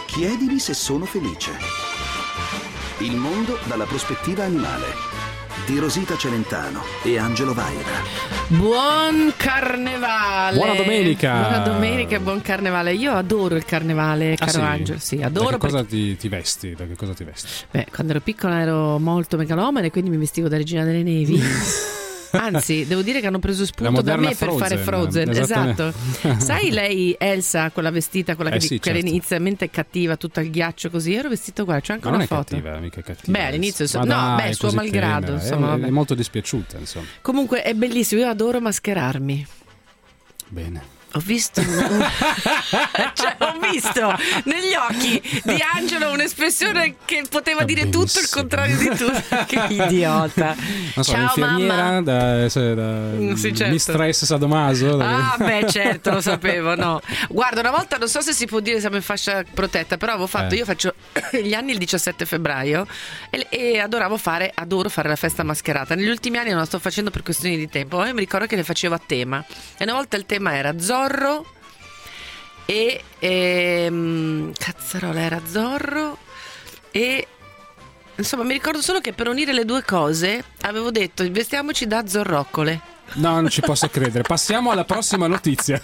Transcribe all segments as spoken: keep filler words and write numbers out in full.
Chiedimi se sono felice. Il mondo dalla prospettiva animale di Rosita Celentano e Angelo Vaira. Buon carnevale. Buona domenica. Buona domenica e buon carnevale. Io adoro il carnevale, caro ah, sì? Angelo. Sì, adoro. Da che cosa perché... ti, ti vesti? Da che cosa ti vesti? Beh, quando ero piccola ero molto megalomane, quindi mi vestivo da Regina delle Nevi. Anzi, devo dire che hanno preso spunto da me Frozen, per fare Frozen. Esatto. Sai lei, Elsa, quella vestita, quella eh che, sì, che certo. inizialmente è cattiva, tutta il ghiaccio così. Ero vestito uguale, c'è anche Ma una non foto. È cattiva, mica cattiva. Beh, all'inizio, Ma no, dai, beh, suo così malgrado. tenera. Insomma, è, vabbè. è molto dispiaciuta, insomma. Comunque è bellissimo, io adoro mascherarmi. Bene. Ho visto cioè, ho visto negli occhi di Angelo un'espressione che poteva Va dire benissimo. tutto il contrario di tutto. Che idiota. Non so, Ciao l'infermiera mamma. da, da Sì, certo. mistress Sadomaso. Ah beh, certo, lo sapevo, no. Guarda, una volta non so se si può dire siamo in fascia protetta, però avevo fatto, Eh. io faccio gli anni il diciassette febbraio e, e adoravo fare, adoro fare la festa mascherata. Negli ultimi anni non la sto facendo per questioni di tempo, ma io mi ricordo che le facevo a tema. E una volta il tema era Zorro e ehm, cazzarola, era Zorro e insomma mi ricordo solo che per unire le due cose avevo detto vestiamoci da zorroccole. No, non ci posso credere. Passiamo alla prossima notizia.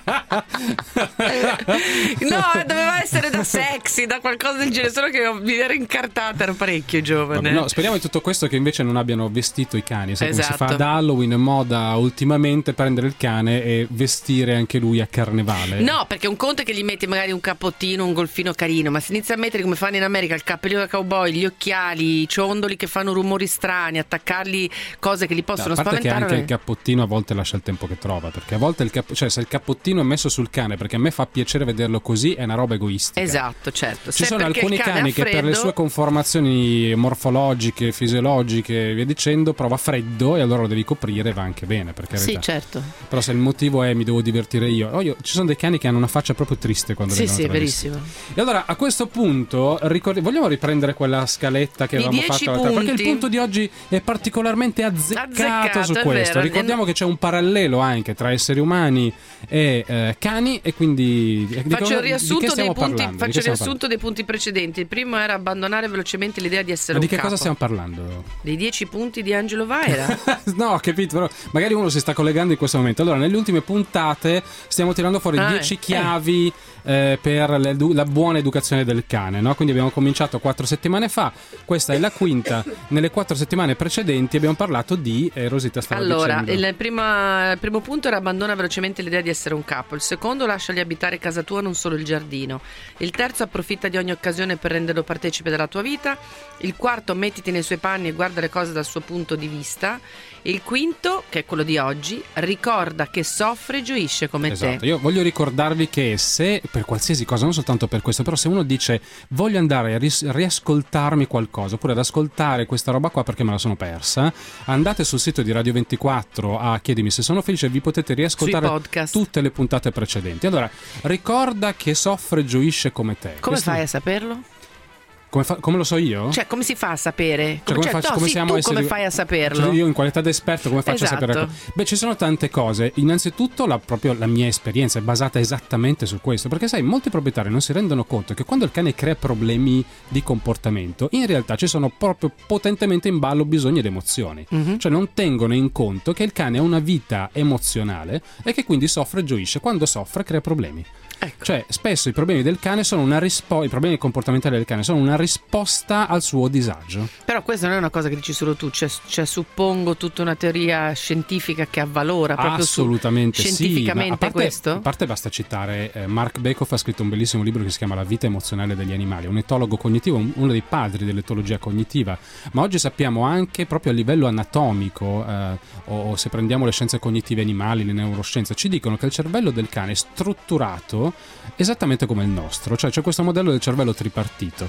No, doveva essere da sexy, da qualcosa del genere, solo che mi ero incartata, ero parecchio giovane. Vabbè, no, speriamo di tutto questo che invece non abbiano vestito i cani. Sai Esatto. come si fa ad Halloween, è moda ultimamente prendere il cane e vestire anche lui a carnevale. No, perché un conto è che gli metti magari un cappottino, un golfino carino, ma se inizi a mettere come fanno in America il cappellino da cowboy, gli occhiali, i ciondoli che fanno rumori strani, attaccargli cose che li possono No, a parte spaventare. che anche il cappottino a volte lascia il tempo che trova, perché a volte il cap- cioè se il cappottino è messo sul cane perché a me fa piacere vederlo così è una roba egoistica. Esatto, certo. Ci Se sono perché alcuni il cane cani ha che per le freddo- sue conformazioni morfologiche, fisiologiche e via dicendo prova freddo e allora lo devi coprire e va anche bene, per carità. Sì, certo. Però se il motivo è mi devo divertire io, oh, io ci sono dei cani che hanno una faccia proprio triste quando Sì, vengono sì, travestiti. verissimo. E allora a questo punto ricordi- vogliamo riprendere quella scaletta che I avevamo dieci fatto l'altra- perché il punti. punto di oggi è particolarmente azzeccato, Azzeccato, su è questo. vero. Ricordiamo che c'è un parallelo anche tra esseri umani e eh, cani e quindi di Faccio cosa- il di riassunto, che dei stiamo punti, parlando? Di faccio che il stiamo riassunto dei punti precedenti. Il primo era abbandonare velocemente l'idea di essere Ma di un che capo. cosa stiamo parlando? Dei dieci punti di Angelo Vaira. No, ho capito, però magari uno si sta collegando in questo momento. Allora, nelle ultime puntate stiamo tirando fuori Ah, dieci eh. chiavi eh, per l'edu- la buona educazione del cane, no? Quindi abbiamo cominciato quattro settimane fa, questa è la quinta. Nelle quattro settimane precedenti abbiamo parlato di eh, Rosita stava Allora, dicendo. il, prima, il primo punto era abbandona velocemente l'idea di essere un capo. Il secondo, lasciali abitare casa tua, non solo il giardino. Il terzo, approfitta di ogni occasione per renderlo partecipe della tua vita. Il quarto, mettiti nei suoi panni e guarda le cose dal suo punto di vista. Il quinto, che è quello di oggi, ricorda che soffre e gioisce come Esatto, te. io voglio ricordarvi che se per qualsiasi cosa, non soltanto per questo, però se uno dice voglio andare a ris- riascoltarmi qualcosa oppure ad ascoltare questa roba qua perché me la sono persa, andate sul sito di Radio ventiquattro a Chiedimi se sono felice e vi potete riascoltare Sui podcast. tutte le puntate precedenti. Allora, ricorda che soffre e gioisce come te. Come Questo- fai a saperlo? Come, fa- come lo so io? Cioè, come si fa a sapere? Cioè, come, cioè, faccio- no, come sì, siamo tu esseri- come fai a saperlo? Cioè, io in qualità di esperto come faccio Esatto. a sapere? Beh, ci sono tante cose. Innanzitutto la, proprio la mia esperienza è basata esattamente su questo, perché sai, molti proprietari non si rendono conto che quando il cane crea problemi di comportamento, in realtà ci sono proprio potentemente in ballo bisogni ed emozioni. Mhm. Cioè non tengono in conto che il cane ha una vita emozionale e che quindi soffre e gioisce. Quando soffre crea problemi. Ecco. Cioè, spesso i problemi del cane sono una risposta, i problemi comportamentali del cane sono una risposta al suo disagio. Però questa non è una cosa che dici solo tu, c'è, c'è suppongo tutta una teoria scientifica che avvalora proprio su- Assolutamente scientificamente sì, ma a parte, questo? a parte basta citare eh, Mark Bekoff ha scritto un bellissimo libro che si chiama La vita emozionale degli animali, un etologo cognitivo, un- uno dei padri dell'etologia cognitiva, ma oggi sappiamo anche proprio a livello anatomico eh, o, o se prendiamo le scienze cognitive animali, le neuroscienze, ci dicono che il cervello del cane è strutturato esattamente come il nostro, cioè c'è questo modello del cervello tripartito in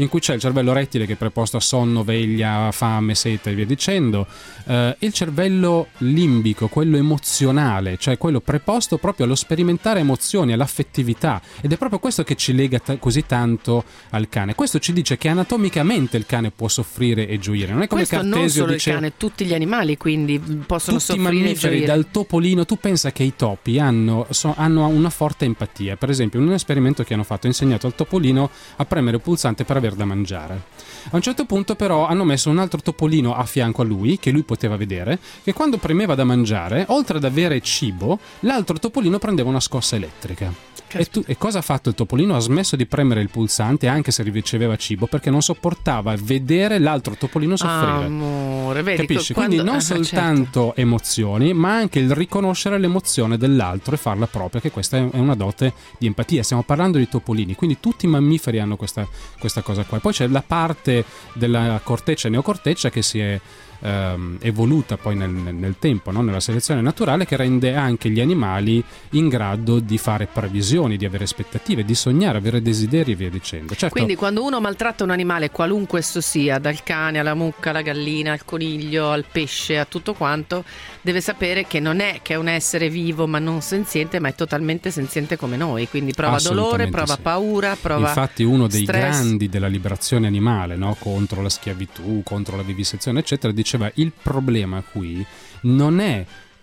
in cui c'è il cervello rettile che è preposto a sonno, veglia, fame, sete e via dicendo, eh, il cervello limbico, quello emozionale, cioè quello preposto proprio allo sperimentare emozioni, all'affettività, ed è proprio questo che ci lega t- così tanto al cane. Questo ci dice che anatomicamente il cane può soffrire e gioire, non è come questo Cartesio non solo dice, il cane, tutti gli animali quindi possono tutti i soffrire mammiferi, e gioire. dal topolino, tu pensa che i topi hanno, so, hanno una forte empatia. Per esempio, in un esperimento che hanno fatto, ha insegnato al topolino a premere il pulsante per aver da mangiare. A un certo punto però hanno messo un altro topolino a fianco a lui, che lui poteva vedere, che quando premeva da mangiare, oltre ad avere cibo, l'altro topolino prendeva una scossa elettrica. E, tu, e cosa ha fatto il topolino? Ha smesso di premere il pulsante anche se riceveva cibo, perché non sopportava vedere l'altro topolino soffrire. Amore, vedi, capisci? quando... Quindi non ah, soltanto certo. emozioni, ma anche il riconoscere l'emozione dell'altro e farla propria, che questa è una dote di empatia. Stiamo parlando di topolini, quindi tutti i mammiferi hanno questa, questa cosa qua. Poi c'è la parte della corteccia e neocorteccia che si è ehm, evoluta poi nel, nel tempo, no? Nella selezione naturale, che rende anche gli animali in grado di fare previsioni, di avere aspettative, di sognare, avere desideri e via dicendo. Certo, quindi quando uno maltratta un animale, qualunque esso sia, dal cane alla mucca, alla gallina, al coniglio, al pesce, a tutto quanto, deve sapere che non è che è un essere vivo ma non senziente, ma è totalmente senziente come noi, quindi prova dolore, prova sì. paura, prova infatti uno dei stress. grandi della liberazione animale, no? Contro la schiavitù, contro la vivisezione eccetera, diceva il problema qui non è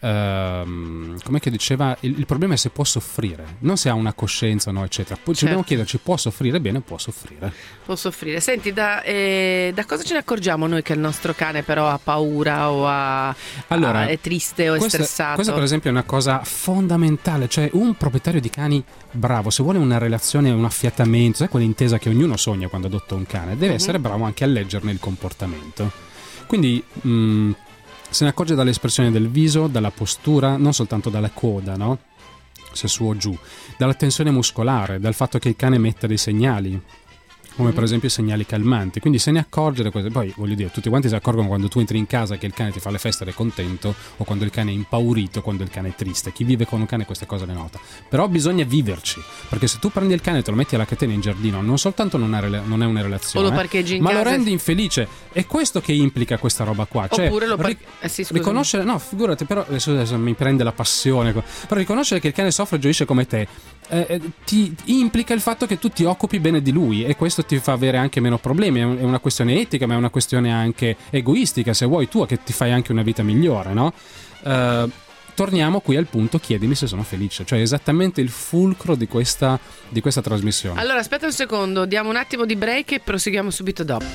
Uh, come che diceva, il, il problema è se può soffrire, non se ha una coscienza, no, eccetera. Poi ci certo. dobbiamo chiederci, può soffrire bene? Può soffrire. Può soffrire. Senti, da, eh, da cosa ce ne accorgiamo noi che il nostro cane però ha paura o ha, allora, ha, è triste o questa, è stressato? Questa per esempio è una cosa fondamentale, cioè un proprietario di cani bravo, se vuole una relazione, un affiatamento, sai quell'intesa che ognuno sogna quando adotta un cane, deve mm-hmm. essere bravo anche a leggerne il comportamento. Quindi mh, se ne accorge dalle espressioni del viso, dalla postura, non soltanto dalla coda, no? Se su o giù, dalla tensione muscolare, dal fatto che il cane metta dei segnali, come per esempio i segnali calmanti, quindi se ne accorge da questo. Poi voglio dire, tutti quanti si accorgono quando tu entri in casa che il cane ti fa le feste ed è contento, o quando il cane è impaurito, quando il cane è triste. Chi vive con un cane queste cose le nota, però bisogna viverci, perché se tu prendi il cane e te lo metti alla catena in giardino, non soltanto non, è, non è una relazione, o lo parcheggi in ma casa lo rendi infelice. È questo che implica questa roba qua, cioè, oppure lo par- ric- eh sì, riconoscere, no figurati, però adesso, adesso mi prende la passione, però riconoscere che il cane soffre e gioisce come te eh, ti implica il fatto che tu ti occupi bene di lui, e questo ti fa avere anche meno problemi. È una questione etica, ma è una questione anche egoistica, se vuoi, tua, che ti fai anche una vita migliore, no? Uh, torniamo qui al punto, chiedimi se sono felice, cioè esattamente il fulcro di questa, di questa trasmissione. Allora aspetta un secondo, diamo un attimo di break e proseguiamo subito dopo.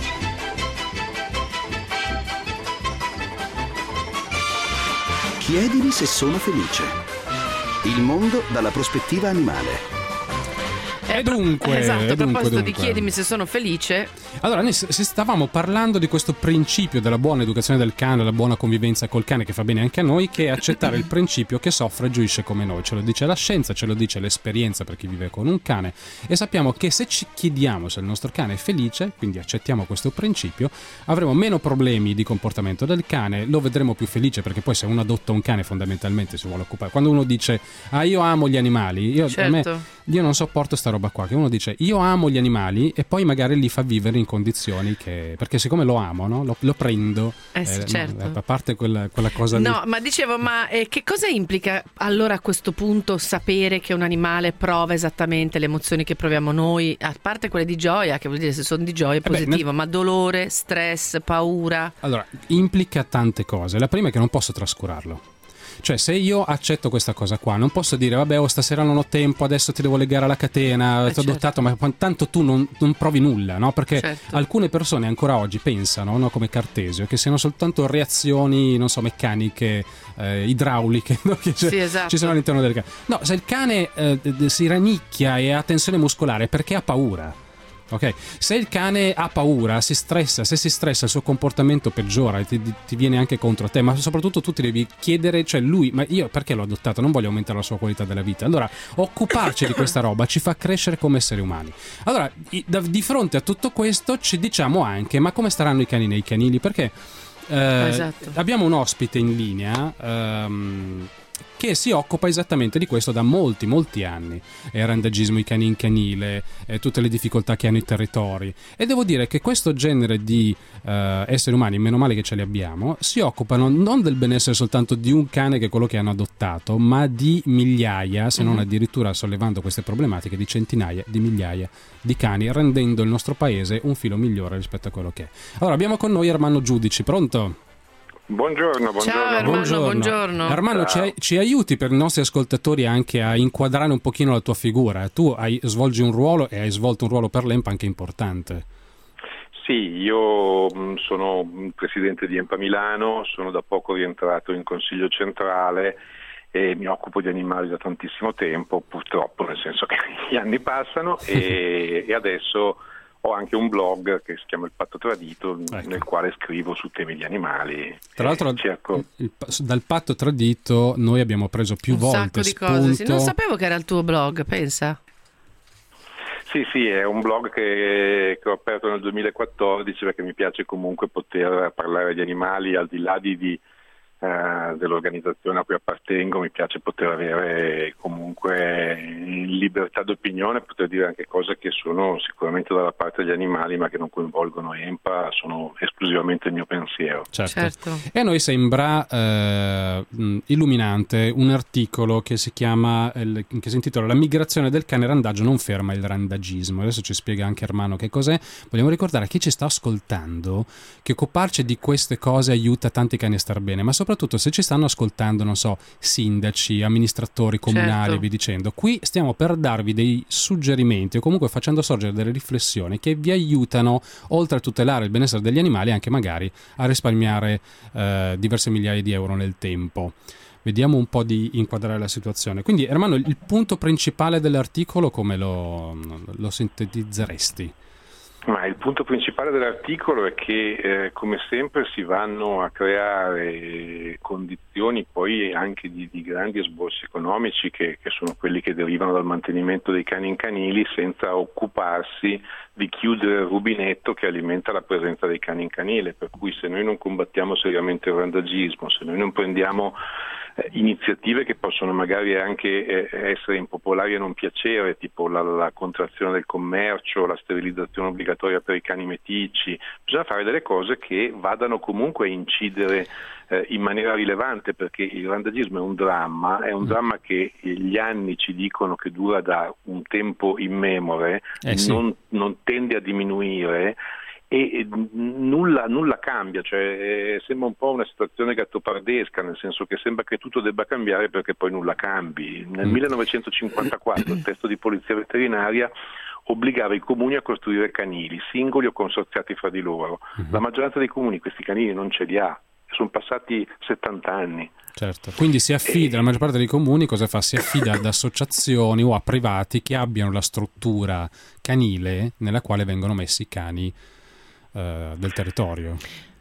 Chiedimi se sono felice. Il mondo dalla prospettiva animale. Eh, E dunque, esatto, a e dunque, proposito dunque. di chiedimi se sono felice. Allora, noi s- stavamo parlando di questo principio della buona educazione del cane, della buona convivenza col cane, che fa bene anche a noi, che è accettare il principio che soffre e gioisce come noi. Ce lo dice la scienza, ce lo dice l'esperienza per chi vive con un cane, e sappiamo che se ci chiediamo se il nostro cane è felice, quindi accettiamo questo principio, avremo meno problemi di comportamento del cane, lo vedremo più felice, perché poi se uno adotta un cane fondamentalmente si vuole occupare. Quando uno dice ah io amo gli animali, io, Certo. a me, io non sopporto sta roba qua, che uno dice io amo gli animali e poi magari li fa vivere in condizioni che, perché siccome lo amo, no? lo, lo prendo, Eh sì, eh, certo. no, a parte quella, quella cosa No, lì. ma dicevo, ma eh, che cosa implica allora a questo punto sapere che un animale prova esattamente le emozioni che proviamo noi, a parte quelle di gioia, che vuol dire se sono di gioia è beh, positivo, nel- ma dolore, stress, paura? Allora, implica tante cose. La prima è che non posso trascurarlo. Cioè, se io accetto questa cosa qua, non posso dire vabbè, oh, stasera non ho tempo, adesso ti devo legare alla catena, Eh, ti ho certo. adottato, ma tanto tu non, non provi nulla, no? Perché Certo. alcune persone ancora oggi pensano, no, come Cartesio, che siano soltanto reazioni, non so, meccaniche, eh, idrauliche, no? Che c'è- Sì, esatto. ci sono all'interno del cane. No, se il cane eh, d- si rannicchia e ha tensione muscolare è perché ha paura. Ok, se il cane ha paura, si stressa, se si stressa il suo comportamento peggiora e ti, ti viene anche contro te, ma soprattutto tu ti devi chiedere, cioè lui, ma io perché l'ho adottato? Non voglio aumentare la sua qualità della vita. Allora, occuparci di questa roba ci fa crescere come esseri umani. Allora, i- da- di fronte a tutto questo ci diciamo anche, ma come staranno i cani nei canili? Perché eh, Esatto. abbiamo un ospite in linea, ehm, che si occupa esattamente di questo da molti, molti anni. Il randagismo, i cani in canile, eh, tutte le difficoltà che hanno i territori. E devo dire che questo genere di eh, esseri umani, meno male che ce li abbiamo, si occupano non del benessere soltanto di un cane che è quello che hanno adottato, ma di migliaia, se non addirittura sollevando queste problematiche, di centinaia di migliaia di cani, rendendo il nostro paese un filo migliore rispetto a quello che è. Allora, abbiamo con noi Ermanno Giudici, pronto? Buongiorno, buongiorno. Ciao Ermanno, buongiorno. buongiorno. Ermanno, ci, ci aiuti per i nostri ascoltatori anche a inquadrare un pochino la tua figura. Tu hai, svolgi un ruolo e hai svolto un ruolo per l'E M P A anche importante. Sì, io sono presidente di E M P A Milano, sono da poco rientrato in Consiglio Centrale e mi occupo di animali da tantissimo tempo, purtroppo, nel senso che gli anni passano e, e adesso ho anche un blog che si chiama Il Patto Tradito, ecco, nel quale scrivo su temi di animali. Tra l'altro cerco... il, dal Patto Tradito noi abbiamo preso più un volte sacco di spunto... cose. Sì, non sapevo che era il tuo blog, pensa. Sì, sì, è un blog che, che ho aperto nel duemilaquattordici perché mi piace comunque poter parlare di animali al di là di, di eh, dell'organizzazione a cui appartengo. Mi piace poter avere comunque libertà d'opinione, poter dire anche cose che sono sicuramente dalla parte degli animali ma che non coinvolgono E M P A, sono esclusivamente il mio pensiero. Certo. Certo. E a noi sembra eh, illuminante un articolo che si chiama, che si intitola La migrazione del cane randaggio non ferma il randagismo. Adesso ci spiega anche Ermanno che cos'è. Vogliamo ricordare a chi ci sta ascoltando che occuparci di queste cose aiuta tanti cani a star bene, ma soprattutto se ci stanno ascoltando, non so, sindaci, amministratori comunali, certo, vi dicendo, qui stiamo per darvi dei suggerimenti o comunque facendo sorgere delle riflessioni che vi aiutano, oltre a tutelare il benessere degli animali, anche magari a risparmiare eh, diverse migliaia di euro nel tempo. Vediamo un po' di inquadrare la situazione. Quindi, Ermanno, il punto principale dell'articolo come lo, lo sintetizzeresti? Ma il punto principale dell'articolo è che eh, come sempre si vanno a creare condizioni poi anche di, di grandi esborsi economici che, che sono quelli che derivano dal mantenimento dei cani in canili, senza occuparsi di chiudere il rubinetto che alimenta la presenza dei cani in canile. Per cui se noi non combattiamo seriamente il randagismo, se noi non prendiamo eh, iniziative che possono magari anche eh, essere impopolari e non piacere, tipo la, la contrazione del commercio, la sterilizzazione obbligatoria per i cani meticci, bisogna fare delle cose che vadano comunque a incidere eh, in maniera rilevante, perché il randagismo è un dramma, è un dramma che gli anni ci dicono che dura da un tempo immemore, eh sì. non, non tende a diminuire e nulla, nulla cambia, cioè eh, sembra un po' una situazione gattopardesca, nel senso che sembra che tutto debba cambiare perché poi nulla cambi. Nel millenovecentocinquantaquattro il testo di polizia veterinaria obbligava i comuni a costruire canili, singoli o consorziati fra di loro. La maggioranza dei comuni questi canili non ce li ha, sono passati settanta anni. Certo, quindi si affida, e... la maggior parte dei comuni cosa fa? Si affida ad associazioni o a privati che abbiano la struttura canile nella quale vengono messi i cani eh, del territorio.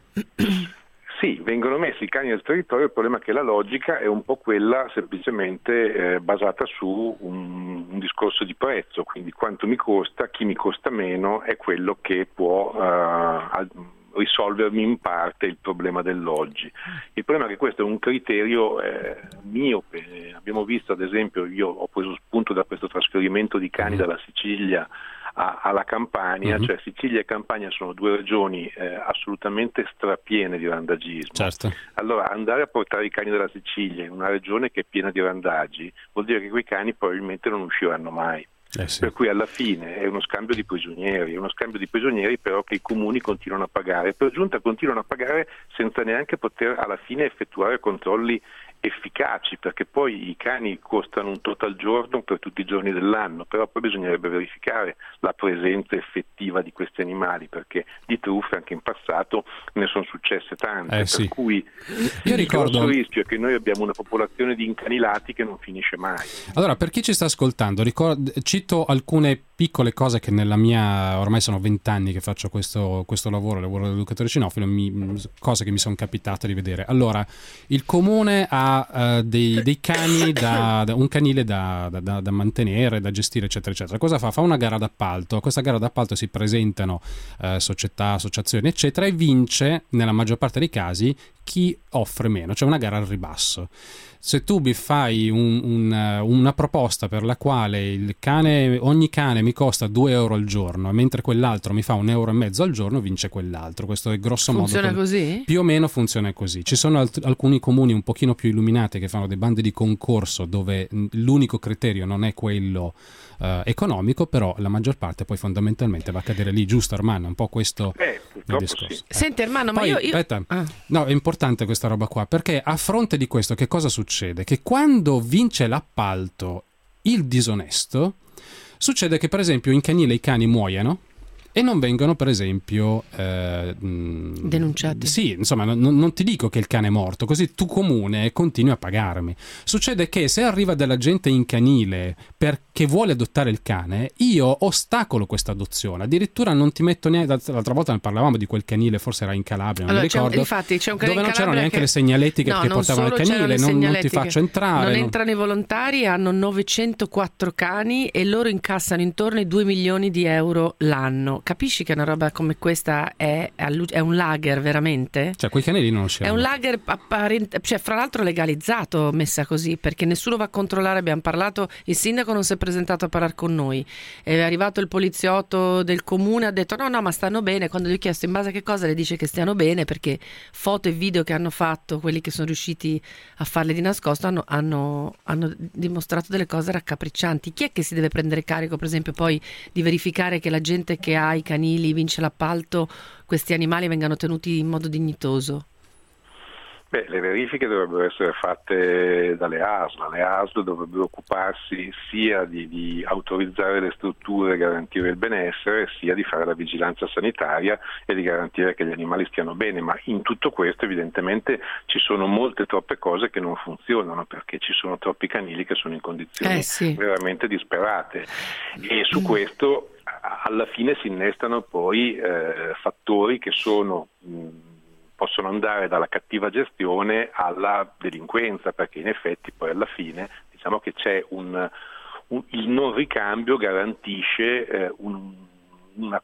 Sì, vengono messi i cani del territorio, il problema è che la logica è un po' quella semplicemente eh, basata su un, un discorso di prezzo, quindi quanto mi costa, chi mi costa meno è quello che può eh, risolvermi in parte il problema dell'oggi. Il problema è che questo è un criterio eh, miope. Abbiamo visto, ad esempio, io ho preso spunto da questo trasferimento di cani dalla Sicilia a, alla Campania, uh-huh. cioè Sicilia e Campania sono due regioni eh, assolutamente strapiene di randagismo. Certo. Allora andare a portare i cani dalla Sicilia in una regione che è piena di randagi vuol dire che quei cani probabilmente non usciranno mai. Eh sì. Per cui alla fine è uno scambio di prigionieri, è uno scambio di prigionieri però che i comuni continuano a pagare, per giunta continuano a pagare senza neanche poter alla fine effettuare controlli efficaci, perché poi i cani costano un tot al giorno per tutti i giorni dell'anno, però poi bisognerebbe verificare la presenza effettiva di questi animali, perché di truffe anche in passato ne sono successe tante, eh per sì. cui Io il ricordo... grosso rischio è che noi abbiamo una popolazione di incanilati che non finisce mai. Allora, per chi ci sta ascoltando, ricordo, cito alcune piccole cose che nella mia, ormai sono vent'anni che faccio questo, questo lavoro, lavoro da educatore cinofilo, mi, cose che mi sono capitate di vedere. Allora, il comune ha uh, dei, dei cani, da, da, un canile da, da, da mantenere, da gestire, eccetera, eccetera. Cosa fa? Fa una gara d'appalto. A questa gara d'appalto si presentano uh, società, associazioni, eccetera, e vince, nella maggior parte dei casi, chi offre meno, cioè una gara al ribasso. se tu mi fai un, un, una proposta per la quale il cane, ogni cane mi costa due euro al giorno, mentre quell'altro mi fa un euro e mezzo al giorno, vince quell'altro. Questo è grosso funziona modo. Funziona così? Più o meno funziona così. Ci sono alt- alcuni comuni un pochino più illuminati che fanno dei bandi di concorso dove l'unico criterio non è quello uh, economico, però la maggior parte poi fondamentalmente va a cadere lì, giusto Armando? Un po' questo eh, il discorso. Sì. Eh. Senti Armando, ma poi, io... io... Aspetta, ah. no, è importante questa roba qua, perché a fronte di questo che cosa succede? Che quando vince l'appalto il disonesto, succede che per esempio in canile i cani muoiano e non vengono per esempio eh, denunciati. Sì, insomma, non, non ti dico che il cane è morto, così tu comune continui a pagarmi. Succede che se arriva della gente in canile perché vuole adottare il cane, io ostacolo questa adozione, addirittura non ti metto neanche, l'altra volta ne parlavamo di quel canile, forse era in Calabria, non allora, mi ricordo, c'è un, infatti c'è un canile dove non c'erano neanche che... le segnaletiche no, che portavano il canile, non, non ti faccio entrare. Non non... entrano i volontari, hanno novecentoquattro cani e loro incassano intorno ai due milioni di euro l'anno. Capisci che una roba come questa è, è un lager veramente? Cioè quei canili non usciranno. È un lager apparente, cioè fra l'altro legalizzato, messa così, perché nessuno va a controllare. Abbiamo parlato, il sindaco non si è presentato a parlare con noi, è arrivato il poliziotto del comune, ha detto no no ma stanno bene. Quando gli ho chiesto in base a che cosa, le dice che stiano bene perché foto e video che hanno fatto, quelli che sono riusciti a farle di nascosto, hanno, hanno, hanno dimostrato delle cose raccapriccianti. Chi è che si deve prendere carico per esempio poi di verificare che la gente che ha i canili vince l'appalto, questi animali vengano tenuti in modo dignitoso? Beh, le verifiche dovrebbero essere fatte dalle A S L. Le A S L dovrebbero occuparsi sia di, di autorizzare le strutture e garantire il benessere, sia di fare la vigilanza sanitaria e di garantire che gli animali stiano bene, ma in tutto questo evidentemente ci sono molte troppe cose che non funzionano perché ci sono troppi canili che sono in condizioni eh sì. veramente disperate e su questo alla fine si innestano poi eh, fattori che sono mh, possono andare dalla cattiva gestione alla delinquenza, perché in effetti poi alla fine diciamo che c'è un, un il non ricambio garantisce eh, un, una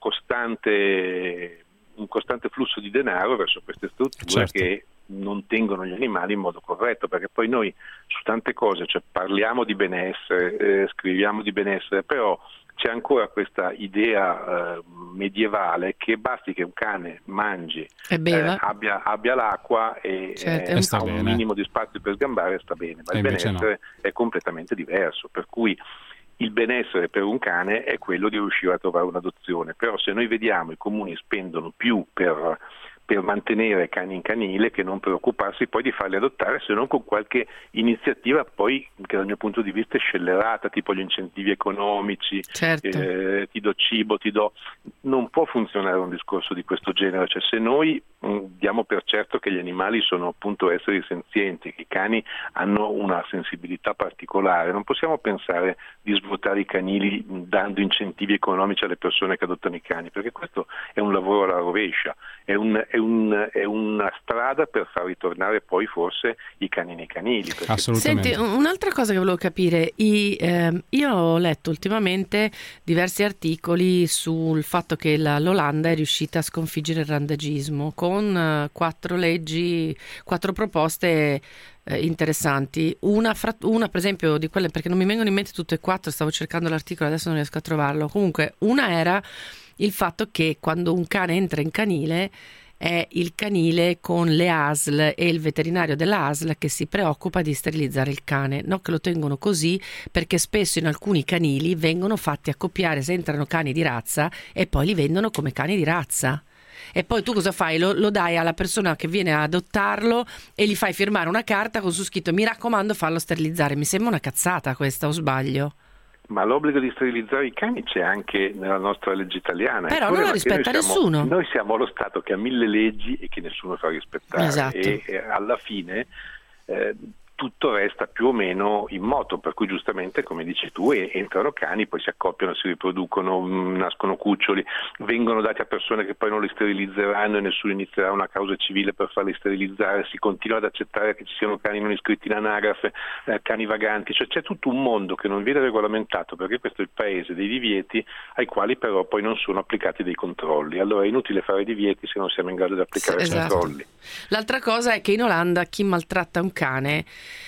costante un costante flusso di denaro verso queste strutture, certo, che non tengono gli animali in modo corretto, perché poi noi su tante cose, cioè parliamo di benessere, eh, scriviamo di benessere, però c'è ancora questa idea eh, medievale che basti che un cane mangi, eh, abbia, abbia l'acqua e, certo, eh, e ha un bene. minimo di spazio per sgambare e sta bene, ma e il benessere no. è completamente diverso, per cui il benessere per un cane è quello di riuscire a trovare un'adozione, però se noi vediamo i comuni spendono più per per mantenere cani in canile che non preoccuparsi poi di farli adottare, se non con qualche iniziativa poi che dal mio punto di vista è scellerata, tipo gli incentivi economici, certo. eh, ti do cibo, ti do... Non può funzionare un discorso di questo genere, cioè se noi mh, diamo per certo che gli animali sono appunto esseri senzienti, che i cani hanno una sensibilità particolare, non possiamo pensare di svuotare i canili dando incentivi economici alle persone che adottano i cani, perché questo è un lavoro alla rovescia, è un, è un, è una strada per far ritornare poi forse i cani nei canili. Perché... Assolutamente. Senti, un'altra cosa che volevo capire, i, eh, io ho letto ultimamente diversi articoli sul fatto che la, l'Olanda è riuscita a sconfiggere il randagismo con uh, quattro leggi, quattro proposte eh, interessanti. Una, fra, una per esempio di quelle, perché non mi vengono in mente tutte e quattro, stavo cercando l'articolo, adesso non riesco a trovarlo. Comunque una era il fatto che quando un cane entra in canile è il canile con le A S L e il veterinario della A S L che si preoccupa di sterilizzare il cane, no, che lo tengono così perché spesso in alcuni canili vengono fatti accoppiare se entrano cani di razza e poi li vendono come cani di razza. E poi tu cosa fai? Lo, lo dai alla persona che viene a adottarlo e gli fai firmare una carta con su scritto mi raccomando fallo sterilizzare. Mi sembra una cazzata questa, o sbaglio? Ma l'obbligo di sterilizzare i cani c'è anche nella nostra legge italiana. Però non la rispetta noi siamo, nessuno. Noi siamo lo Stato che ha mille leggi e che nessuno fa rispettare. Esatto. E, e alla fine eh, tutto resta più o meno in moto, per cui giustamente, come dici tu, entrano cani, poi si accoppiano, si riproducono, nascono cuccioli, vengono dati a persone che poi non li sterilizzeranno e nessuno inizierà una causa civile per farli sterilizzare, si continua ad accettare che ci siano cani non iscritti in anagrafe, eh, cani vaganti, cioè c'è tutto un mondo che non viene regolamentato perché questo è il paese dei divieti ai quali però poi non sono applicati dei controlli. Allora è inutile fare divieti se non siamo in grado di applicare esatto. controlli. L'altra cosa è che in Olanda chi maltratta un cane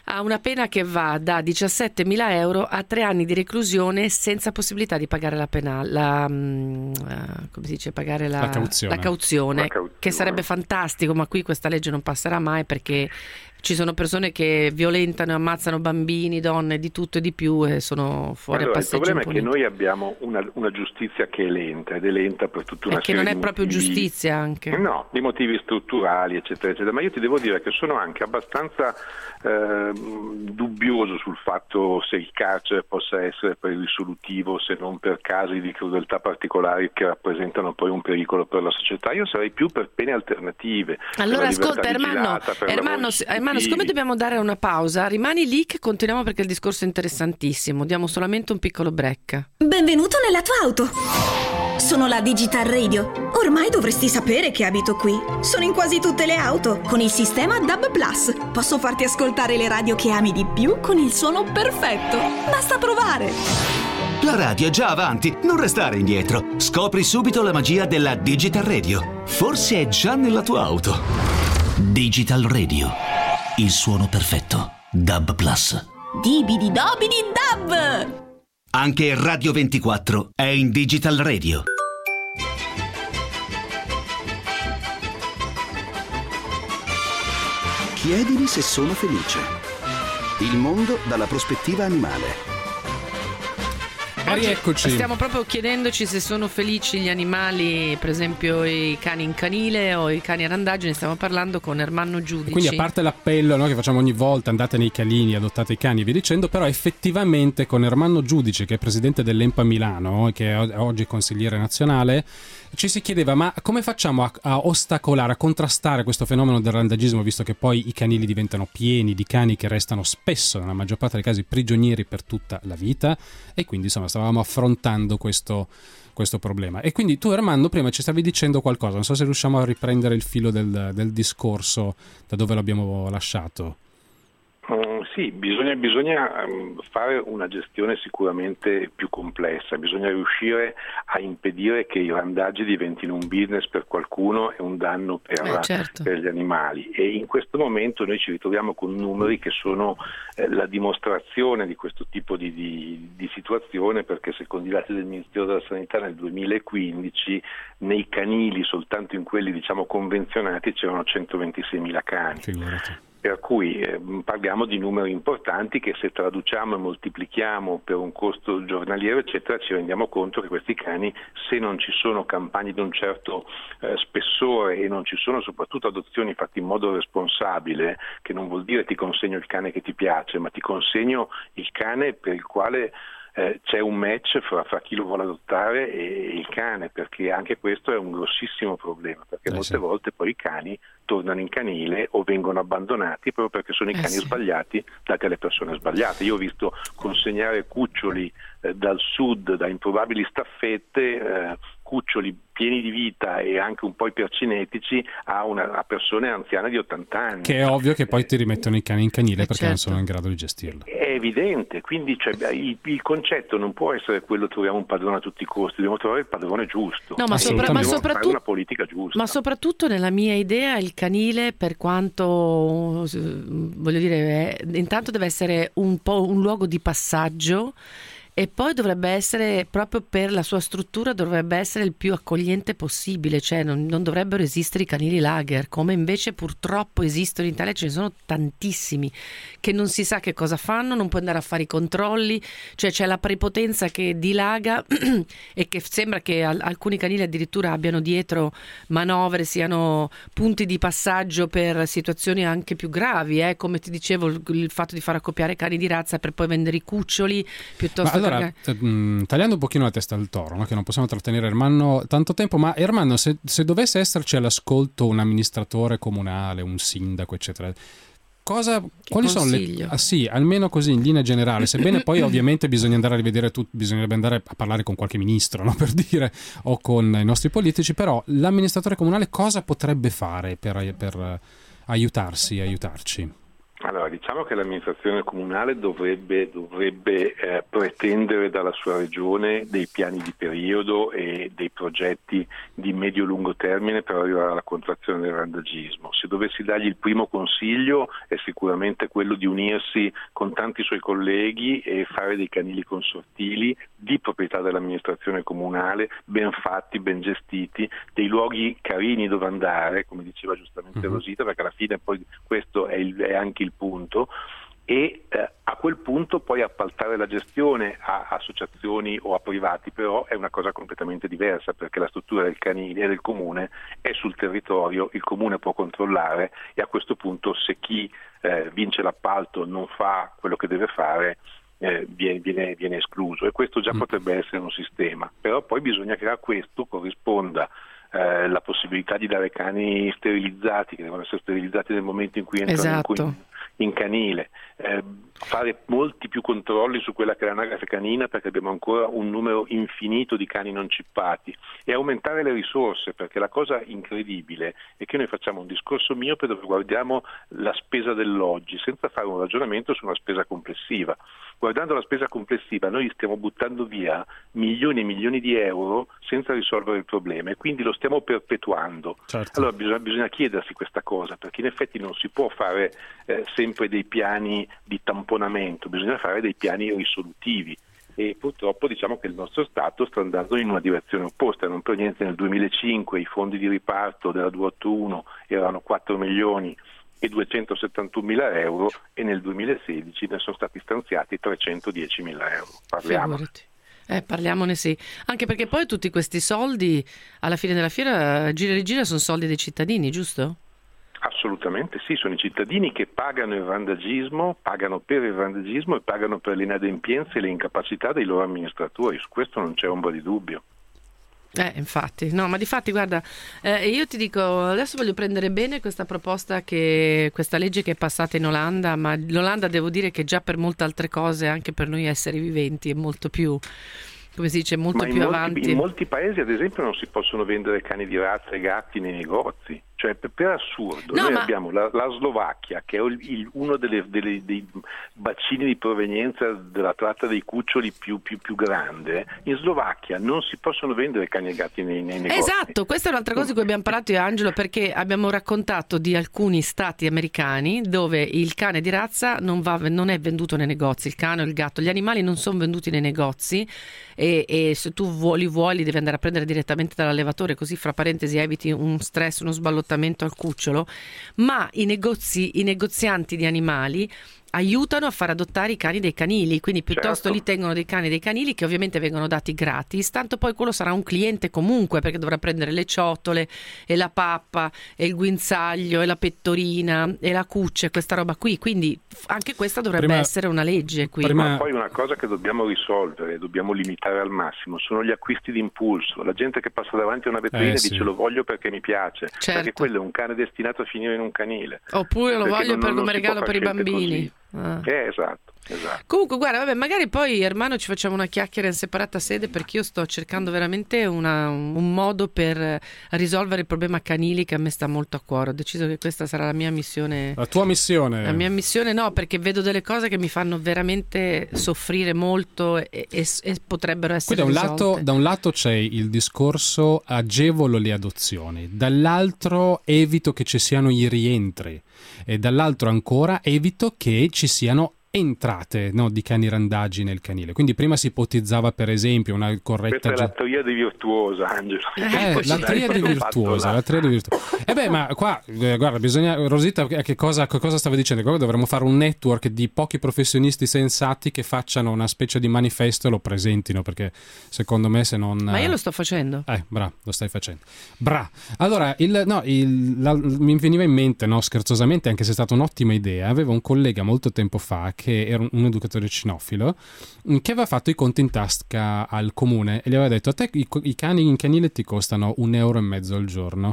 ha una pena che va da diciassettemila euro a tre anni di reclusione senza possibilità di pagare la penale, la, uh, come si dice, pagare la, la cauzione, la cauzione, la cauzione, che sarebbe fantastico, ma qui questa legge non passerà mai perché ci sono persone che violentano e ammazzano bambini, donne, di tutto e di più e sono fuori allora, a passeggio il problema impuniti. è che noi abbiamo una, una giustizia che è lenta ed è lenta per tutta una e che serie non è di proprio motivi, giustizia anche. No, di motivi strutturali eccetera eccetera, ma io ti devo dire che sono anche abbastanza eh, dubbioso sul fatto se il carcere possa essere per il risolutivo, se non per casi di crudeltà particolari che rappresentano poi un pericolo per la società. Io sarei più per pene alternative. Allora ascolta Ermanno, Ermanno, Ermanno, siccome dobbiamo dare una pausa, rimani lì che continuiamo perché il discorso è interessantissimo. Diamo solamente un piccolo break. Benvenuto nella tua auto. Sono la Digital Radio. Ormai dovresti sapere che abito qui. Sono in quasi tutte le auto con il sistema D A B Plus. Posso farti ascoltare le radio che ami di più con il suono perfetto. Basta provare. La radio è già avanti, non restare indietro. Scopri subito la magia della Digital Radio. Forse è già nella tua auto. Digital Radio. Il suono perfetto. D A B Plus. Dibidi dobidi dab! Anche Radio ventiquattro è in Digital Radio. Chiedili se sono felice. Il mondo dalla prospettiva animale. Oggi Eccoci. stiamo proprio chiedendoci se sono felici gli animali, per esempio i cani in canile o i cani a randaggine. Stiamo parlando con Ermanno Giudici. Quindi, a parte l'appello, no, che facciamo ogni volta, andate nei canili, adottate i cani e via dicendo, però effettivamente con Ermanno Giudici, che è presidente dell'Empa Milano e che è oggi consigliere nazionale, ci si chiedeva: ma come facciamo a, a ostacolare, a contrastare questo fenomeno del randagismo, visto che poi i canili diventano pieni di cani che restano spesso, nella maggior parte dei casi, prigionieri per tutta la vita? E quindi insomma stavamo affrontando questo, questo problema. E quindi tu, Ermanno, prima ci stavi dicendo qualcosa, non so se riusciamo a riprendere il filo del, del discorso da dove l'abbiamo lasciato. Mm, sì, bisogna, bisogna fare una gestione sicuramente più complessa, bisogna riuscire a impedire che i randaggi diventino un business per qualcuno e un danno per, eh, certo. per gli animali, e in questo momento noi ci ritroviamo con numeri che sono eh, la dimostrazione di questo tipo di, di, di situazione, perché secondo i dati del Ministero della Sanità nel duemilaquindici nei canili, soltanto in quelli diciamo convenzionati, c'erano centoventiseimila cani. Figurati. Per cui eh, parliamo di numeri importanti che, se traduciamo e moltiplichiamo per un costo giornaliero eccetera, ci rendiamo conto che questi cani, se non ci sono campagne di un certo eh, spessore e non ci sono soprattutto adozioni fatte in modo responsabile, che non vuol dire ti consegno il cane che ti piace, ma ti consegno il cane per il quale Eh, c'è un match fra, fra chi lo vuole adottare e il cane, perché anche questo è un grossissimo problema, perché eh molte sì. volte poi i cani tornano in canile o vengono abbandonati proprio perché sono i eh cani sì. sbagliati dati alle persone sbagliate. Io ho visto consegnare cuccioli eh, dal sud, da improbabili staffette, eh, cuccioli pieni di vita e anche un po' ipercinetici a, una, a persone anziane di ottanta anni. Che è ovvio che poi ti rimettono i cani in canile Eh, perché certo. non sono in grado di gestirlo. È evidente, quindi cioè, il, il concetto non può essere quello troviamo un padrone a tutti i costi, dobbiamo trovare il padrone giusto. No, ma, sopra, ma, Dobbiamo fare soprattutto, una politica giusta. ma soprattutto nella mia idea il canile, per quanto voglio dire, è, intanto deve essere un po' un luogo di passaggio, e poi dovrebbe essere, proprio per la sua struttura, dovrebbe essere il più accogliente possibile, cioè non, non dovrebbero esistere i canili lager, come invece purtroppo esistono in Italia. Ce ne sono tantissimi che non si sa che cosa fanno, non puoi andare a fare i controlli, cioè c'è la prepotenza che dilaga e che sembra che al- alcuni canili addirittura abbiano dietro manovre, siano punti di passaggio per situazioni anche più gravi, eh? Come ti dicevo, il, il fatto di far accoppiare cani di razza per poi vendere i cuccioli piuttosto. Ma allora, t- mh, tagliando un pochino la testa al toro, no? Che non possiamo trattenere Ermanno tanto tempo, ma Ermanno, se, se dovesse esserci all'ascolto un amministratore comunale, un sindaco, eccetera, cosa, quali sono le... Ah, sì, almeno così in linea generale, sebbene poi ovviamente bisogna andare a rivedere tutto, bisognerebbe andare a parlare con qualche ministro, no? Per dire, o con i nostri politici, però l'amministratore comunale cosa potrebbe fare per, per aiutarsi, aiutarci? Allora, diciamo che l'amministrazione comunale dovrebbe, dovrebbe eh, pretendere dalla sua regione dei piani di periodo e dei progetti di medio-lungo termine per arrivare alla contrazione del randagismo. Se dovessi dargli il primo consiglio è sicuramente quello di unirsi con tanti suoi colleghi e fare dei canili consortili di proprietà dell'amministrazione comunale, ben fatti, ben gestiti, dei luoghi carini dove andare, come diceva giustamente Mm-hmm. Rosita, perché alla fine poi questo è, il, è anche il punto, e eh, a quel punto poi appaltare la gestione a associazioni o a privati, però è una cosa completamente diversa, perché la struttura del canile e del comune è sul territorio, il comune può controllare, e a questo punto se chi eh, vince l'appalto non fa quello che deve fare eh, viene, viene, viene escluso, e questo già mm. potrebbe essere un sistema, però poi bisogna che a questo corrisponda Eh, la possibilità di dare cani sterilizzati, che devono essere sterilizzati nel momento in cui entrano Esatto. in, cui, in canile, eh, fare molti più controlli su quella che è l'anagrafe canina, perché abbiamo ancora un numero infinito di cani non cippati, e aumentare le risorse, perché la cosa incredibile è che noi facciamo un discorso miope dove guardiamo la spesa dell'oggi senza fare un ragionamento su una spesa complessiva. Guardando la spesa complessiva noi stiamo buttando via milioni e milioni di euro senza risolvere il problema, e quindi lo stiamo perpetuando. Certo. Allora bisogna, bisogna chiedersi questa cosa, perché in effetti non si può fare eh, sempre dei piani di tamponamento, bisogna fare dei piani risolutivi, e purtroppo diciamo che il nostro Stato sta andando in una direzione opposta. Non per niente nel duemilacinque i fondi di riparto della duecentoottantuno erano quattro milioni e duecentosettantuno mila euro, e nel duemilasedici ne sono stati stanziati trecentodiecimila euro. Parliamo. Figurati. Eh, parliamone, sì. Anche perché poi tutti questi soldi, alla fine della fiera, gira e rigira, sono soldi dei cittadini, giusto? Assolutamente sì, sono i cittadini che pagano il randagismo, pagano per il randagismo e pagano per le inadempienze e le incapacità dei loro amministratori, su questo non c'è ombra di dubbio. Eh, infatti, no, ma di fatti, guarda, eh, io ti dico, adesso voglio prendere bene questa proposta, che questa legge che è passata in Olanda, ma l'Olanda devo dire che già per molte altre cose, anche per noi esseri viventi, è molto più, come si dice, molto ma in più molti, avanti. In molti paesi, ad esempio, non si possono vendere cani di razza e gatti nei negozi. Cioè, per, per assurdo, No, noi ma- abbiamo la, la Slovacchia, che è il, il- uno delle, delle- dei bacini di provenienza della tratta dei cuccioli più, più, più grande. In Slovacchia non si possono vendere cani e gatti nei, nei negozi. Esatto, questa è un'altra cosa di cui abbiamo parlato io e Angelo, perché abbiamo raccontato di alcuni stati americani dove il cane di razza non, va, non è venduto nei negozi, il cane o il gatto, gli animali non sono venduti nei negozi, e, e se tu vuoi, vuoi devi andare a prendere direttamente dall'allevatore, così fra parentesi eviti un stress, uno sballottamento al cucciolo, ma i negozi, i negozianti di animali aiutano a far adottare i cani dei canili, quindi piuttosto Certo. li tengono dei cani dei canili che ovviamente vengono dati gratis, tanto poi quello sarà un cliente comunque, perché dovrà prendere le ciotole e la pappa e il guinzaglio e la pettorina e la cuccia e questa roba qui, quindi f- anche questa dovrebbe Prima- essere una legge qui. prima- Ma poi una cosa che dobbiamo risolvere, dobbiamo limitare al massimo, sono gli acquisti d'impulso. La gente che passa davanti a una vetrina Eh, e sì. dice lo voglio perché mi piace, Certo. perché quello è un cane destinato a finire in un canile. Oppure lo Perché voglio non- per non come si può regalo far per i scelte bambini. così. Ah. Eh, esatto, esatto. Comunque guarda, vabbè, magari poi Ermanno ci facciamo una chiacchiera in separata sede, perché io sto cercando veramente una- un modo per risolvere il problema canili che a me sta molto a cuore. Ho deciso che questa sarà la mia missione. La tua missione. La mia missione no, perché vedo delle cose che mi fanno veramente soffrire molto e, e- e potrebbero Qui essere da un, risolte. lato, da un lato c'è il discorso agevolo le adozioni, dall'altro evito che ci siano i rientri, e dall'altro ancora evito che ci siano entrate, no, di cani randagi nel canile. Quindi prima si ipotizzava per esempio una corretta Questa è la ge- triade virtuosa, Angelo. Eh, la Dai, triade fatto virtuosa, là. la triade virtuosa. E beh, ma qua, eh, guarda, bisogna, Rosita, che che cosa, che cosa stava dicendo? Qua dovremmo fare un network di pochi professionisti sensati che facciano una specie di manifesto e lo presentino, perché secondo me se non... Ma io lo sto facendo. Eh, bra, lo stai facendo. Bra. Allora, il, no, il, la- mi veniva in mente, no, scherzosamente, anche se è stata un'ottima idea, avevo un collega molto tempo fa che era un, un educatore cinofilo che aveva fatto i conti in tasca al comune e gli aveva detto: a te i, i cani in canile ti costano un euro e mezzo al giorno,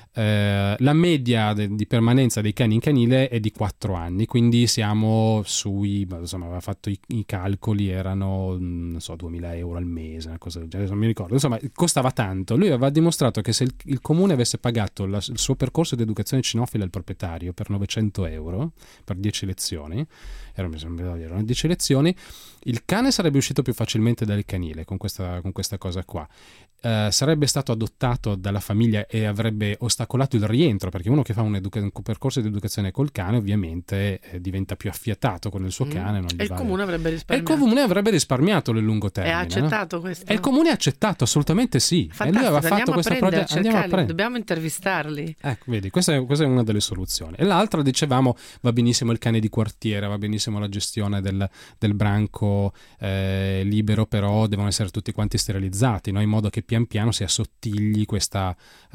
eh, la media de, di permanenza dei cani in canile è di quattro anni, quindi siamo sui, insomma, aveva fatto i, i calcoli, erano non so duemila euro al mese, una cosa del genere, non mi ricordo, insomma costava tanto. Lui aveva dimostrato che se il, il comune avesse pagato la, il suo percorso di educazione cinofila al proprietario per novecento euro per dieci lezioni, erano, erano dieci lezioni, il cane sarebbe uscito più facilmente dal canile con questa, con questa cosa qua. Uh, sarebbe stato adottato dalla famiglia e avrebbe ostacolato il rientro, perché uno che fa un, educa- un percorso di educazione col cane ovviamente eh, diventa più affiatato con il suo cane, non gli e il vale. comune avrebbe risparmiato. E il comune avrebbe risparmiato nel lungo termine. E ha accettato no? questo? E il comune ha accettato, assolutamente sì. Fantastico, e lui aveva fatto andiamo questo a prendere, progetto. Andiamo a prendere. Dobbiamo intervistarli. Ecco, vedi, questa è, questa è una delle soluzioni. E l'altra, dicevamo, va benissimo il cane di quartiere, va benissimo la gestione del, del branco eh, libero, però devono essere tutti quanti sterilizzati, no? In modo che pian piano si assottigli questa,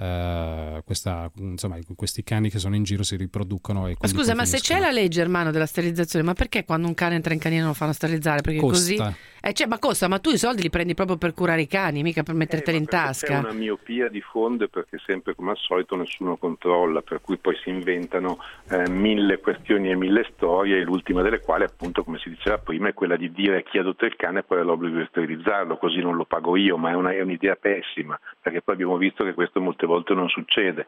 uh, questa, insomma, questi cani che sono in giro si riproducono. E scusa, ma se c'è la legge, Ermanno, della sterilizzazione, ma perché quando un cane entra in canile non lo fanno sterilizzare? Perché costa. Così eh, cioè, ma costa, ma tu i soldi li prendi proprio per curare i cani, mica per metterteli eh, in tasca. C'è una miopia di fondo, perché sempre come al solito nessuno controlla, per cui poi si inventano eh, mille questioni e mille storie, e l'ultima delle quali, appunto, come si diceva prima, è quella di dire a chi adotta il cane poi ha l'obbligo di sterilizzarlo, così non lo pago io, ma è, una, è un'idea pessima, perché poi abbiamo visto che questo molte volte non succede.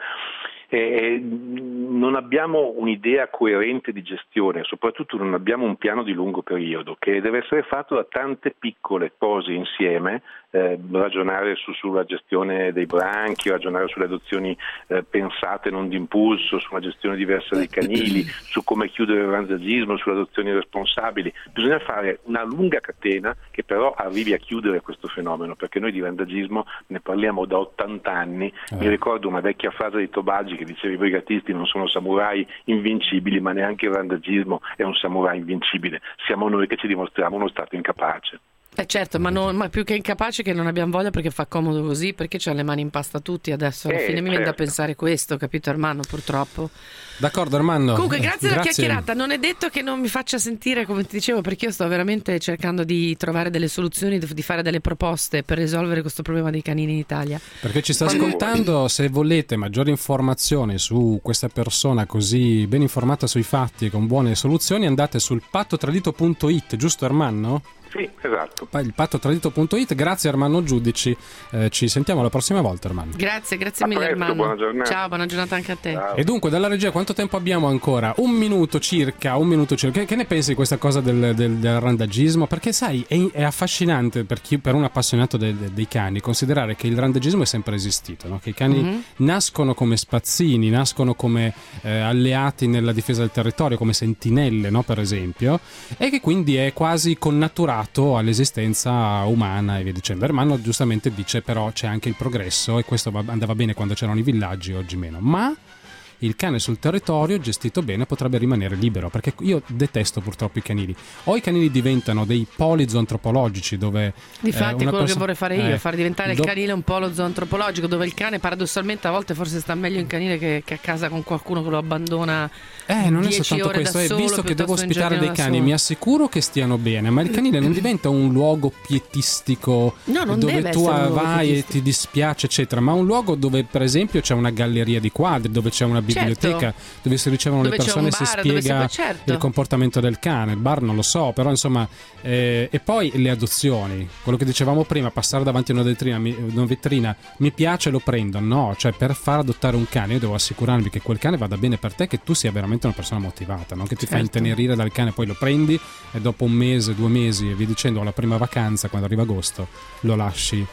E non abbiamo un'idea coerente di gestione, soprattutto non abbiamo un piano di lungo periodo che deve essere fatto da tante piccole cose insieme, eh, ragionare su, sulla gestione dei branchi, ragionare sulle adozioni eh, pensate non d'impulso, sulla gestione diversa dei canili, su come chiudere il randagismo, sulle adozioni responsabili. Bisogna fare una lunga catena che però arrivi a chiudere questo fenomeno, perché noi di randagismo ne parliamo da ottanta anni. Eh. Mi ricordo una vecchia frase di Tobagi che diceva: i brigatisti non sono samurai invincibili, ma neanche il randagismo è un samurai invincibile, siamo noi che ci dimostriamo uno stato incapace. Eh certo, ma, non, ma più che incapace, che non abbiamo voglia perché fa comodo così, perché c'hanno le mani in pasta tutti adesso, alla eh, fine mi certo. viene da pensare questo, capito Ermanno, purtroppo. D'accordo Ermanno. Comunque grazie della grazie. chiacchierata, non è detto che non mi faccia sentire, come ti dicevo, perché io sto veramente cercando di trovare delle soluzioni, di fare delle proposte per risolvere questo problema dei canini in Italia. Perché ci sta ascoltando, se volete maggiori informazioni su questa persona così ben informata sui fatti e con buone soluzioni, andate sul patto tradito punto it, giusto Ermanno? Sì, esatto. Il patto tradito punto it. Grazie Ermanno Giudici, eh, ci sentiamo la prossima volta Ermanno. Grazie, grazie A mille presto, Ermanno. buona giornata. Ciao, buona giornata anche a te. Ciao. E dunque dalla regia quanto tempo abbiamo ancora? Un minuto circa, un minuto circa. Che, che ne pensi di questa cosa del, del, del randagismo? Perché sai, è, è affascinante per chi, per un appassionato de, de, dei cani, considerare che il randagismo è sempre esistito, no? Che i cani mm-hmm. nascono come spazzini, nascono come eh, alleati nella difesa del territorio, come sentinelle, no? Per esempio, e che quindi è quasi connaturato all'esistenza umana e via dicendo. Ermanno giustamente dice però c'è anche il progresso, e questo andava bene quando c'erano i villaggi, oggi meno, ma il cane sul territorio gestito bene potrebbe rimanere libero, perché io detesto purtroppo i canili, o i canili diventano dei poli zoantropologici dove difatti eh, quello perso- che vorrei fare io, eh, far diventare do- il canile un polo zoantropologico, dove il cane paradossalmente a volte forse sta meglio in canile che, che a casa con qualcuno che lo abbandona eh non è dieci soltanto ore questo, da è solo, visto che devo piuttosto in ospitare dei giardino da cani, solo. mi assicuro che stiano bene, ma il canile non diventa un luogo pietistico no, non dove deve tu essere un luogo vai pietistico. e ti dispiace eccetera, ma un luogo dove per esempio c'è una galleria di quadri, dove c'è una biblioteca, certo. dove si ricevono dove le persone e si bar, spiega si... certo. il comportamento del cane. Il bar non lo so, però insomma eh, e poi le adozioni, quello che dicevamo prima, passare davanti a una vetrina, mi, una vetrina mi piace, lo prendo, no, cioè per far adottare un cane io devo assicurarmi che quel cane vada bene per te, che tu sia veramente una persona motivata, non che ti certo. fai intenerire dal cane, poi lo prendi e dopo un mese, due mesi e via dicendo, alla prima vacanza quando arriva agosto lo lasci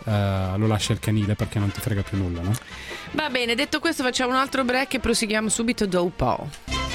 Uh, lo lascia il canile perché non ti frega più nulla, no? Va bene, detto questo facciamo un altro break e proseguiamo subito dopo.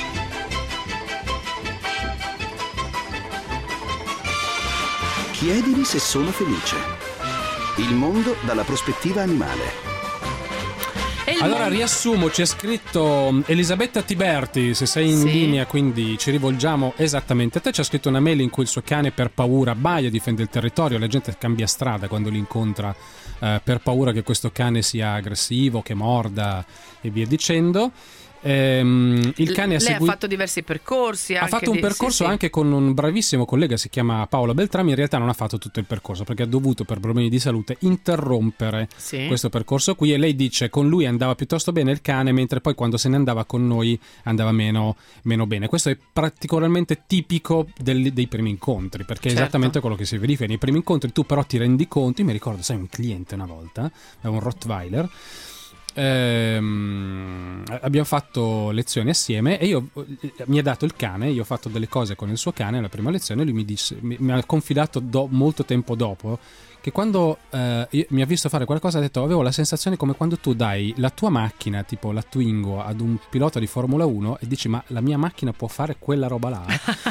Chiedimi se sono felice. Il mondo dalla prospettiva animale. Allora riassumo, ci ha scritto Elisabetta Tiberti, se sei in sì. linea, quindi ci rivolgiamo esattamente a te. Ci ha scritto una mail in cui il suo cane per paura abbaia, difende il territorio, la gente cambia strada quando li incontra eh, per paura che questo cane sia aggressivo, che morda e via dicendo. Ehm, il cane Lei ha seguito... ha fatto diversi percorsi. Ha anche fatto un di... percorso sì, sì. anche con un bravissimo collega, si chiama Paolo Beltrami. In realtà non ha fatto tutto il percorso perché ha dovuto, per problemi di salute, interrompere Sì. questo percorso qui, e lei dice con lui andava piuttosto bene il cane, mentre poi quando se ne andava con noi andava meno, meno bene. Questo è particolarmente tipico del, dei primi incontri, perché Certo. è esattamente quello che si verifica nei primi incontri. Tu però ti rendi conto, io mi ricordo, sai, un cliente una volta aveva un Rottweiler. Ehm, abbiamo fatto lezioni assieme e io mi ha dato il cane, io ho fatto delle cose con il suo cane alla prima lezione. Lui mi disse, mi, mi ha confidato do, molto tempo dopo, che quando eh, io, mi ha visto fare qualcosa, ha detto: avevo la sensazione come quando tu dai la tua macchina, tipo la Twingo, ad un pilota di Formula uno e dici: ma la mia macchina può fare quella roba là?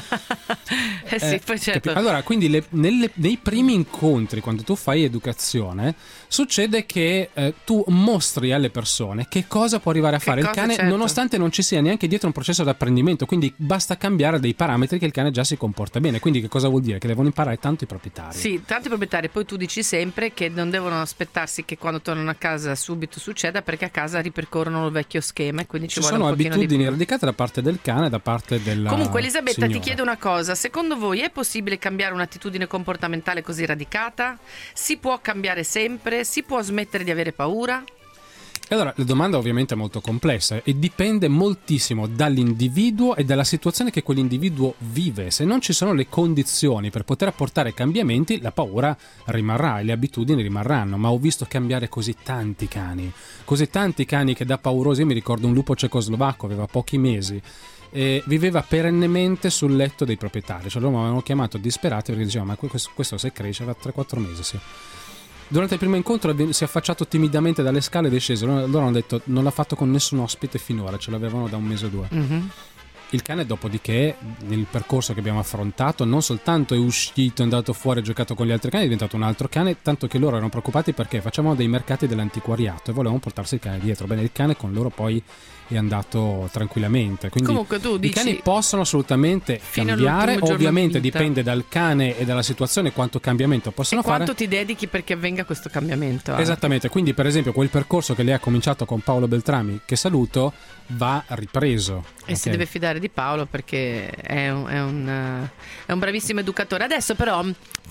eh sì, Eh, poi certo. capi- allora, quindi le- nelle- nei primi incontri, quando tu fai educazione, succede che eh, tu mostri alle persone che cosa può arrivare a Che fare il cosa, cane, certo. nonostante non ci sia neanche dietro un processo di apprendimento. Quindi basta cambiare dei parametri che il cane già si comporta bene. Quindi che cosa vuol dire? Che devono imparare tanto i proprietari. Sì, tanti proprietari. Poi tu dici sempre che non devono aspettarsi che quando tornano a casa subito succeda, perché a casa ripercorrono il vecchio schema e quindi ci, Ci vuole sono un pochino di abitudini più. radicate da parte del cane e da parte della Comunque Elisabetta, signora. ti chiedo una cosa: secondo voi è possibile cambiare un'attitudine comportamentale così radicata? Si può cambiare sempre? Si può smettere di avere paura? Allora, la domanda ovviamente è molto complessa e dipende moltissimo dall'individuo e dalla situazione che quell'individuo vive. Se non ci sono le condizioni per poter apportare cambiamenti, la paura rimarrà e le abitudini rimarranno. Ma ho visto cambiare così tanti cani, così tanti cani che da paurosi, io mi ricordo un lupo cecoslovacco, aveva pochi mesi, e viveva perennemente sul letto dei proprietari. Cioè loro mi avevano chiamato disperati perché dicevano: ma questo, questo se cresce, aveva tre quattro mesi, sì. Durante il primo incontro si è affacciato timidamente dalle scale ed è sceso. Loro hanno detto: non l'ha fatto con nessun ospite finora, ce l'avevano da un mese o due. Mm-hmm. Il cane, dopodiché, nel percorso che abbiamo affrontato, non soltanto è uscito, è andato fuori, ha giocato con gli altri cani, è diventato un altro cane, tanto che loro erano preoccupati perché facevamo dei mercati dell'antiquariato e volevano portarsi il cane dietro. Bene, il cane con loro poi è andato tranquillamente. Quindi Comunque tu dici, i cani possono assolutamente fino cambiare, all'ultimo giorno ovviamente di vita. dipende dal cane e dalla situazione quanto cambiamento possono e quanto fare. ti dedichi perché avvenga questo cambiamento? eh? Esattamente, quindi per esempio quel percorso che lei ha cominciato con Paolo Beltrami, che saluto, va ripreso. E ok? si deve fidare di Paolo perché è un, è un, eh, è un bravissimo educatore. Adesso però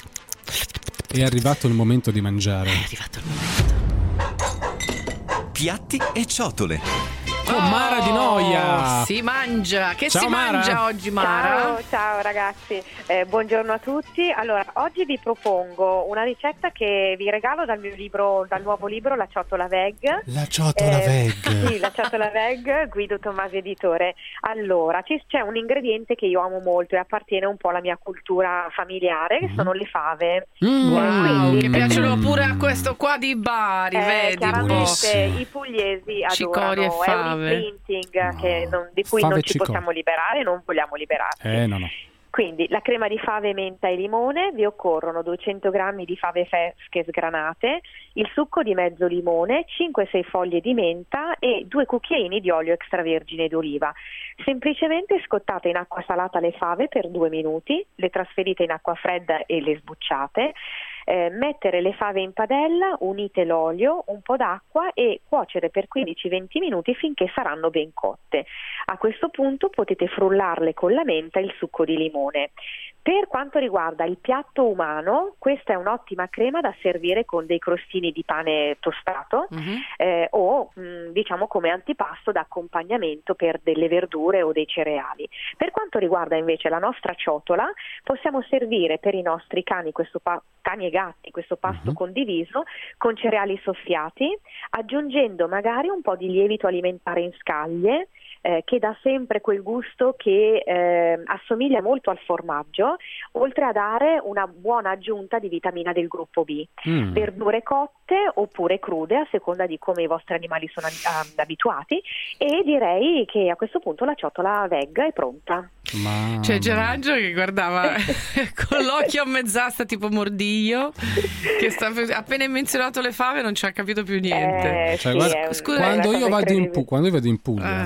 È arrivato il momento di mangiare. è arrivato il momento. Piatti e ciotole. Con Mara Di Noia. Oh, si mangia. Che Ciao, si Mara. mangia oggi, Mara? Ciao, ciao ragazzi, eh, buongiorno a tutti. Allora, oggi vi propongo una ricetta che vi regalo dal mio libro, dal nuovo libro La ciotola veg. La ciotola Eh, veg. Sì, La ciotola veg, Guido Tomasi editore. Allora, ci- c'è un ingrediente che io amo molto e appartiene un po' alla mia cultura familiare, che sono le fave. Mm. Wow, che Mm. piacciono pure a questo qua di Bari, Eh, vedi? chiaramente Buonissimo. i pugliesi Cicorie e adorano, è fave. un imprinting che No. non- di cui Fave non e ci cicorie. possiamo liberare e non vogliamo liberarci. Eh, no, no. Quindi la crema di fave, menta e limone, vi occorrono duecento grammi di fave fresche sgranate, il succo di mezzo limone, cinque sei foglie di menta e due cucchiaini di olio extravergine d'oliva. Semplicemente scottate in acqua salata le fave per due minuti, le trasferite in acqua fredda e le sbucciate. Eh, mettere le fave in padella, unite l'olio, un po' d'acqua e cuocere per quindici venti minuti finché saranno ben cotte. A questo punto potete frullarle con la menta e il succo di limone. Per quanto riguarda il piatto umano, questa è un'ottima crema da servire con dei crostini di pane tostato Mhm. eh, o mh, diciamo come antipasto da accompagnamento per delle verdure o dei cereali. Per quanto riguarda invece la nostra ciotola, possiamo servire per i nostri cani, questo pa- cani e gatti, questo pasto Mhm. condiviso con cereali soffiati, aggiungendo magari un po' di lievito alimentare in scaglie, eh, che dà sempre quel gusto che eh, assomiglia molto al formaggio, oltre a dare una buona aggiunta di vitamina del gruppo B. Mm. Verdure cotte oppure crude a seconda di come i vostri animali sono ah, abituati, e direi che a questo punto la ciotola veg è pronta. Ma... C'è Gerangio che guardava con l'occhio a mezz'asta tipo mordiglio, che sta, appena hai menzionato le fave non ci ha capito più niente. Eh, Cioè, sì, guarda, è un- scusa, è una quando, cosa io vado in incredibile. Pu- quando io vado in Puglia, Eh. no, da mia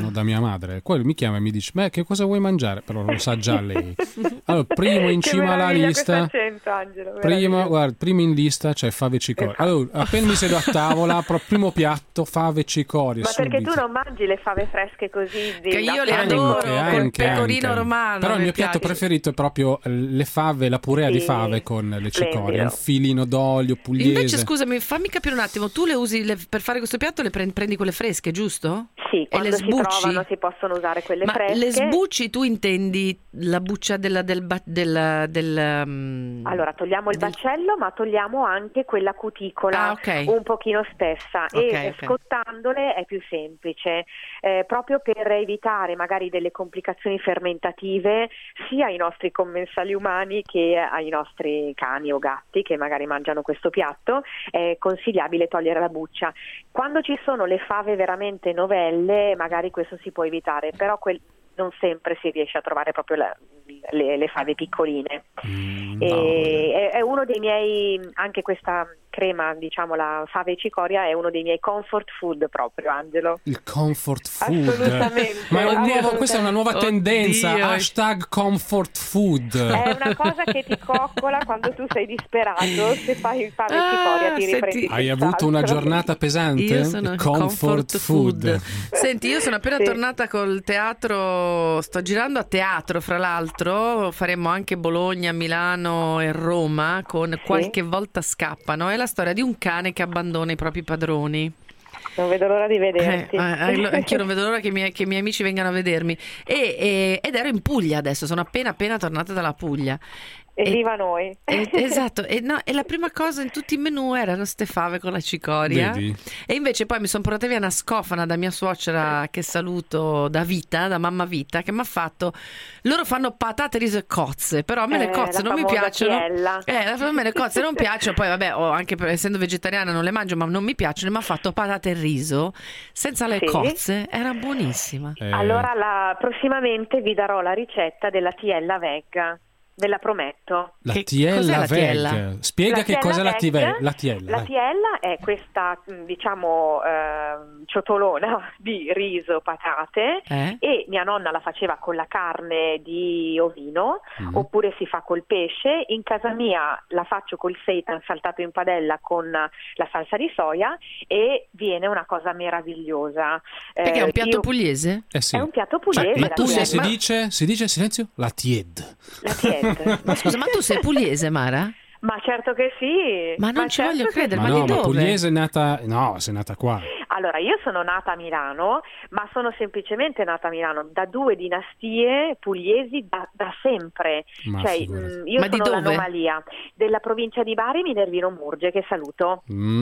madre. Quello mi chiama e mi dice: beh, che cosa vuoi mangiare? Però lo sa già lei. Allora, primo in cima alla lista. Accento, Angelo, prima, guarda, primo in lista c'è fave e cicoria. Allora, appena mi siedo a tavola, pro, primo piatto, fave e cicoria. Ma subito. perché tu non mangi le fave fresche così? Di che io le Anche, adoro, anche, col pecorino anche. romano. Però il mio piatto piace. preferito è proprio le fave, la purea Sì, di fave con le cicorie, splendido. un filino d'olio pugliese. Invece, scusami, fammi capire un attimo, tu le usi le, per fare questo piatto le prendi, prendi quelle fresche, giusto? Sì, e quando le si sbucci? trovano si possono usare quelle Ma fresche. le sbucci tu intendi la buccia della, del, ba- del, del um, Allora, togliamo il del... baccello, ma togliamo anche quella cuticola ah, okay. un pochino spessa okay, e okay. scottandole è più semplice, eh, proprio per evitare magari delle complicazioni fermentative sia ai nostri commensali umani che ai nostri cani o gatti che magari mangiano questo piatto. È consigliabile togliere la buccia. Quando ci sono le fave veramente novelle, magari questo si può evitare, però quel non sempre si riesce a trovare proprio la, le, le fave piccoline. Mm, e no. è, è uno dei miei, anche questa crema, diciamo la fave e cicoria, è uno dei miei comfort food proprio, Angelo. Il comfort food. Assolutamente. Ma è un nuovo, Assolutamente. questa è una nuova tendenza. Oddio. Hashtag comfort food. È una cosa che ti coccola quando tu sei disperato, se fai fave e cicoria Ah, ti senti- riprendi. Hai senz'altro. avuto una giornata pesante? Io sono comfort food. Senti, io sono appena Sì. tornata col teatro, sto girando a teatro, fra l'altro, faremo anche Bologna, Milano e Roma con Qualche volta scappano. È la storia di un cane che abbandona i propri padroni. Non vedo l'ora di vederti. Eh, eh, anch'io non vedo l'ora che i miei, che i miei amici vengano a vedermi. E, e- ed ero in Puglia adesso, sono appena appena tornata dalla Puglia. Evviva noi. E- esatto, e, no, e la prima cosa in tutti i menù erano ste fave con la cicoria. Vedi? E invece poi mi sono portata via una scofana da mia suocera, che saluto, da Vita, da mamma Vita, che mi ha fatto, loro fanno patate, riso e cozze, però a me le Eh, cozze la non mi famosa piacciono. tiella. Eh, a me le cozze non piacciono, poi vabbè, oh, anche per- essendo vegetariana non le mangio, ma non mi piacciono, mi ha fatto patate e riso senza le Sì. cozze, era buonissima. Eh, Allora la, prossimamente vi darò la ricetta della tiella veg, ve la prometto. La Che- tiella cos'è la veg. tiella? Spiega La che cos'è tiella la, tive- veg. la tiella. La vai. tiella è questa, mh, diciamo, ehm, ciotolona di riso, patate, Eh? e mia nonna la faceva con la carne di ovino, Mhm. oppure si fa col pesce. In casa mia la faccio col seitan saltato in padella con la salsa di soia e viene una cosa meravigliosa. Perché è Eh, un piatto io- pugliese? Eh sì. È un piatto Cioè, pugliese. in la Puglia tiella. si dice, si dice, silenzio, la tied. La tiella. Ma scusa, ma tu sei pugliese, Mara? Ma certo che sì. Ma non ci certo voglio che credere, Ma ma no, di ma dove? pugliese è nata... No, sei nata qua. Allora, io sono nata a Milano, ma sono semplicemente nata a Milano da due dinastie pugliesi da, da sempre. Ma Cioè, figurati. mh, io Ma di sono dove? l'anomalia della provincia di Bari, Minervino Murge, che saluto.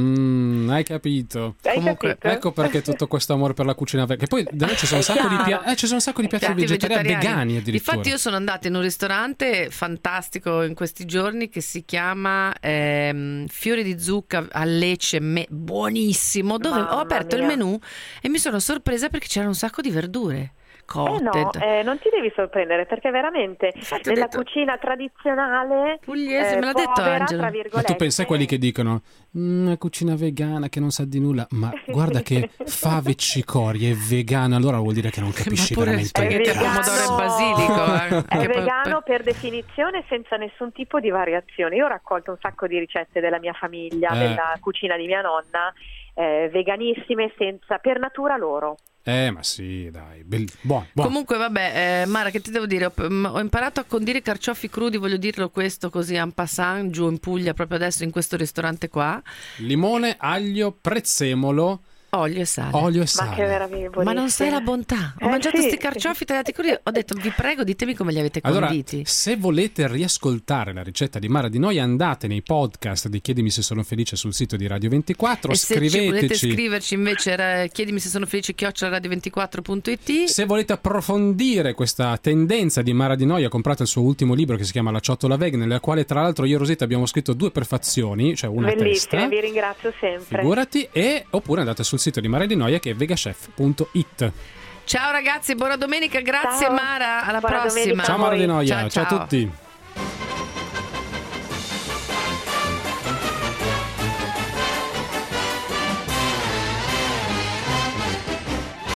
Mm, hai capito. Hai Comunque, capito? Ecco perché tutto questo amore per la cucina vegana. Che poi da noi ci sono un È sacco di, chiaro. pia- eh, ci sono un sacco di piatti Piatti vegetariani, vegetariani. vegani addirittura. Infatti io sono andata in un ristorante fantastico in questi giorni che si chiama ehm, Fiori di zucca a Lecce, me- buonissimo, dove Mamma ho aperto il mia. menù e mi sono sorpresa perché c'erano un sacco di verdure Eh no, cotte. eh, non ti devi sorprendere perché veramente Infatti ho nella detto- cucina tradizionale Pugliese, eh, me l'ha detto povera, Angelo. tra Ma virgolette. tu pensi a quelli che dicono "Mm, una cucina vegana che non sa di nulla, ma guarda che fave cicorie è vegano, allora vuol dire che non capisci Ma pure veramente È spaghetti un al cazzo." pomodoro e basilico. eh, È che poi- vegano per definizione, senza nessun tipo di variazione. Io ho raccolto un sacco di ricette della mia famiglia, Eh. della cucina di mia nonna, eh, veganissime, senza, per natura loro. Eh, ma sì, dai, bell- buono, buono. Comunque vabbè, eh, Mara, che ti devo dire, ho, m- ho imparato a condire i carciofi crudi, voglio dirlo questo così en passant, giù in Puglia proprio adesso in questo ristorante qua, Limone, aglio, prezzemolo, olio e sale. olio e Ma sale. che meraviglia, Ma non sai la bontà. Ho Eh, mangiato sì. sti carciofi tagliati così. Ho detto, vi prego, ditemi come li avete Allora, conditi. se volete riascoltare la ricetta di Mara Di Noia, andate nei podcast di Chiedimi se sono felice sul sito di Radio ventiquattro, E se ci volete scriveteci. scriverci invece, era- chiedimi se sono felice, chiocciola radio ventiquattro punto it. Se volete approfondire questa tendenza di Mara Di Noia, comprate il suo ultimo libro che si chiama La ciotola veg, nella quale tra l'altro io e Rosetta abbiamo scritto due prefazioni, cioè una a Bellissime, testa. vi ringrazio sempre. Figurati, e oppure andate sul sito di Mara Di Noia che è vegachef punto it. Ciao ragazzi, buona domenica, grazie Ciao. Mara, alla Buona prossima. domenica. Ciao Mara Di Noia, Ciao, ciao a ciao. tutti.